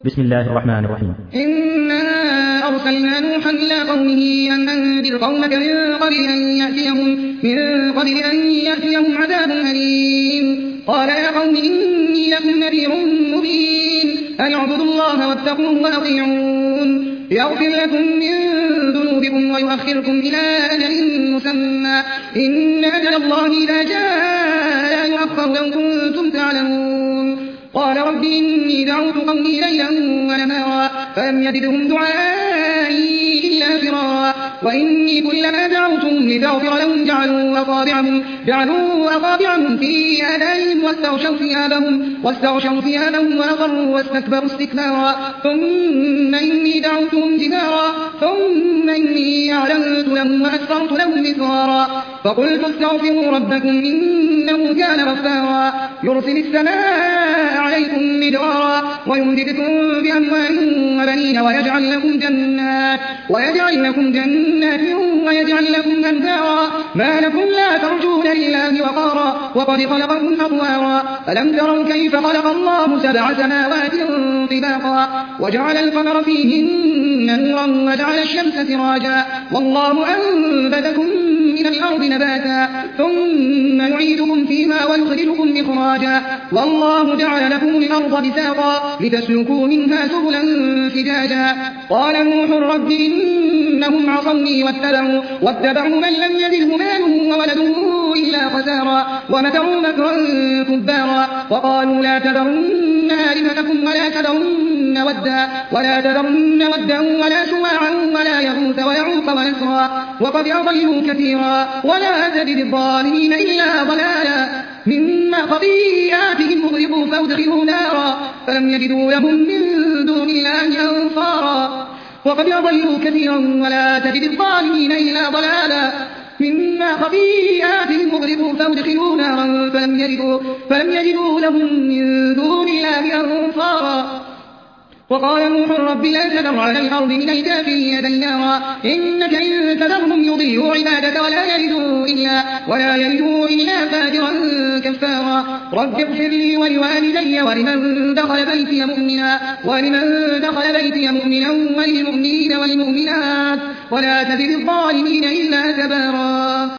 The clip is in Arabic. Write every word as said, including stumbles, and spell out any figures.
بسم الله الرحمن الرحيم. إنا أرسلنا نوحا إلى قومه أن أنذر قومك من قبل أن يأتيهم, من قبل أن يأتيهم عذاب أليم. قال يا قوم إني لكم نذير مبين أن اعبدوا الله واتقوه وأطيعون يغفر لكم من ذنوبكم ويؤخركم إلى أجل مسمى إن أجل الله إذا جاء لا يؤخر لو كنتم تعلمون. قال رب إني دعوت قومي ليلا ونهارا فلم يزدهم دعائي إلا فرارا وإني كلما دعوتهم لتغفر لهم جعلوا أصابعهم, جعلوا أصابعهم في آذانهم واستغشوا ثيابهم, واستغشوا ثيابهم وأصروا واستكبروا استكبارا ثم إني دعوتهم جهارا ثم إني أعلنت لهم وأسررت لهم إسرارا فقلت استغفروا ربكم إنه كان غفارا يرسل السماء عليكم مدرارا ويمددكم بأموال وبنين ويجعل لكم جنات ويجعل لكم جنات ويجعل لكم أنهارا ما لكم لا ترجون لله وقارا وقد خلقكم أطوارا ألم تروا كيف خلق الله سبع سماوات طباقا وجعل القمر فيهن نورا وجعل الشمس سراجا والله أنبتكم من الأرض نباتا ثم يعيدكم فيها ويخرجكم إخراجا والله جعل لكم الأرض بساطا لتسلكوا منها سبلا فجاجا. قال نوح رب إنهم عصوني واتبعوا, واتبعوا من لم يزده ماله وولده إلا خسارا ومكروا مكرا كبارا وقالوا لا تذرن آلهتكم ولا تذرن ودا ولا تذرن ودا ولا سواعا ولا يغوث ويعوق ونسرا وقد أضلوا كثيرا ولا تزد الظالمين إلا ضلالا مما خطيئاتهم أغرقوا فأدخلوا نارا فلم يجدوا لهم من دون الله أنصارا وقد أضلوا كثيرا ولا تجد الظالمين إلا ضلالا مما خطيئاتهم أغرقوا فأدخلوا نارا فلم يجدوا, فلم يجدوا لهم من دون الله أنصارا. وقال نوح رب لا تذر على الأرض من الكافرين ديارا إنك إن تذرهم يضلوا عبادك ولا يلدوا إلا, ولا يلدوا إلا فاجرا كفارا. رب اغفر لي ولوالدي ولمن دخل بيتي مؤمنا, ولمن دخل بيتي مؤمنا وللمؤمنين والمؤمنات ولا تزد الظالمين إلا تبارا.